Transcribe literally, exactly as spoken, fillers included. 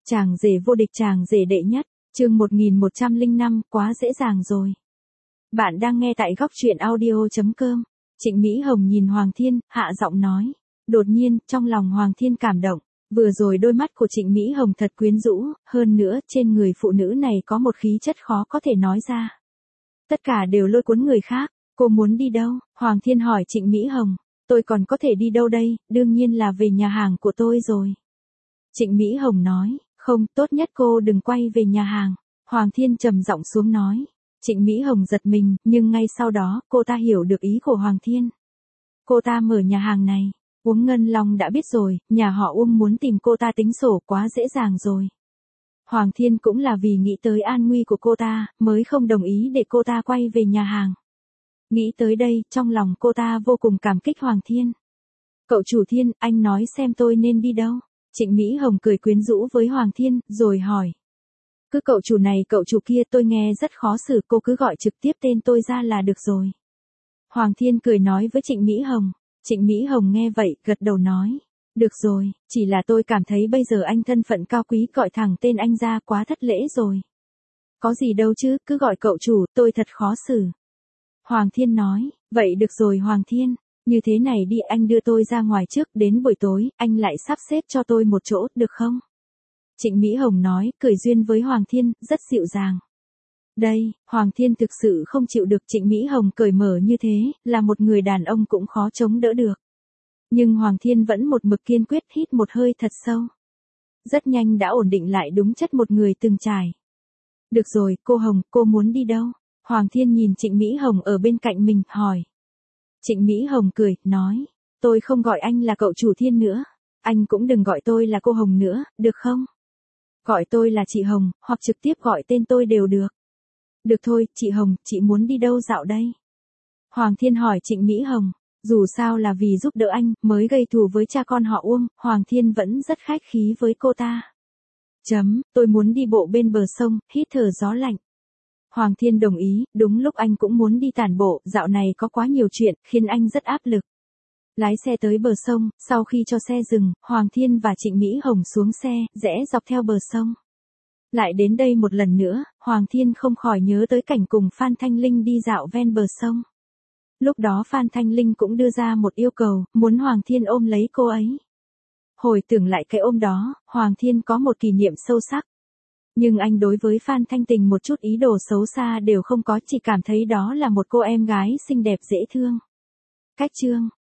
Chàng rể vô địch, chàng rể đệ nhất, chương một nghìn một trăm lẻ năm, quá dễ dàng rồi. Bạn đang nghe tại góc truyện audio chấm com. Trịnh Mỹ Hồng nhìn Hoàng Thiên, hạ giọng nói. Đột nhiên, trong lòng Hoàng Thiên cảm động. Vừa rồi đôi mắt của Trịnh Mỹ Hồng thật quyến rũ, hơn nữa, trên người phụ nữ này có một khí chất khó có thể nói ra. Tất cả đều lôi cuốn người khác. Cô muốn đi đâu? Hoàng Thiên hỏi Trịnh Mỹ Hồng. Tôi còn có thể đi đâu đây, đương nhiên là về nhà hàng của tôi rồi. Trịnh Mỹ Hồng nói. Không, tốt nhất cô đừng quay về nhà hàng. Hoàng Thiên trầm giọng xuống nói. Trịnh Mỹ Hồng giật mình, nhưng ngay sau đó, cô ta hiểu được ý của Hoàng Thiên. Cô ta mở nhà hàng này. Uống Ngân Long đã biết rồi, nhà họ Uông muốn tìm cô ta tính sổ quá dễ dàng rồi. Hoàng Thiên cũng là vì nghĩ tới an nguy của cô ta, mới không đồng ý để cô ta quay về nhà hàng. Nghĩ tới đây, trong lòng cô ta vô cùng cảm kích Hoàng Thiên. Cậu chủ Thiên, anh nói xem tôi nên đi đâu? Trịnh Mỹ Hồng cười quyến rũ với Hoàng Thiên, rồi hỏi. Cứ cậu chủ này cậu chủ kia tôi nghe rất khó xử, cô cứ gọi trực tiếp tên tôi ra là được rồi. Hoàng Thiên cười nói với Trịnh Mỹ Hồng. Trịnh Mỹ Hồng nghe vậy, gật đầu nói. Được rồi, chỉ là tôi cảm thấy bây giờ anh thân phận cao quý gọi thẳng tên anh ra quá thất lễ rồi. Có gì đâu chứ, cứ gọi cậu chủ, tôi thật khó xử. Hoàng Thiên nói, vậy được rồi Hoàng Thiên. Như thế này đi, anh đưa tôi ra ngoài trước, đến buổi tối, anh lại sắp xếp cho tôi một chỗ, được không? Trịnh Mỹ Hồng nói, cười duyên với Hoàng Thiên, rất dịu dàng. Đây, Hoàng Thiên thực sự không chịu được Trịnh Mỹ Hồng cởi mở như thế, là một người đàn ông cũng khó chống đỡ được. Nhưng Hoàng Thiên vẫn một mực kiên quyết hít một hơi thật sâu. Rất nhanh đã ổn định lại đúng chất một người từng trải. Được rồi, cô Hồng, cô muốn đi đâu? Hoàng Thiên nhìn Trịnh Mỹ Hồng ở bên cạnh mình, hỏi. Trịnh Mỹ Hồng cười, nói, tôi không gọi anh là cậu chủ Thiên nữa, anh cũng đừng gọi tôi là cô Hồng nữa, được không? Gọi tôi là chị Hồng, hoặc trực tiếp gọi tên tôi đều được. Được thôi, chị Hồng, chị muốn đi đâu dạo đây? Hoàng Thiên hỏi Trịnh Mỹ Hồng, dù sao là vì giúp đỡ anh, mới gây thù với cha con họ Uông, Hoàng Thiên vẫn rất khách khí với cô ta. Chấm, tôi muốn đi bộ bên bờ sông, hít thở gió lạnh. Hoàng Thiên đồng ý, đúng lúc anh cũng muốn đi tản bộ, dạo này có quá nhiều chuyện, khiến anh rất áp lực. Lái xe tới bờ sông, sau khi cho xe dừng, Hoàng Thiên và Trịnh Mỹ Hồng xuống xe, rẽ dọc theo bờ sông. Lại đến đây một lần nữa, Hoàng Thiên không khỏi nhớ tới cảnh cùng Phan Thanh Linh đi dạo ven bờ sông. Lúc đó Phan Thanh Linh cũng đưa ra một yêu cầu, muốn Hoàng Thiên ôm lấy cô ấy. Hồi tưởng lại cái ôm đó, Hoàng Thiên có một kỷ niệm sâu sắc. Nhưng anh đối với Phan Thanh Tình một chút ý đồ xấu xa đều không có, chỉ cảm thấy đó là một cô em gái xinh đẹp dễ thương. Cách chương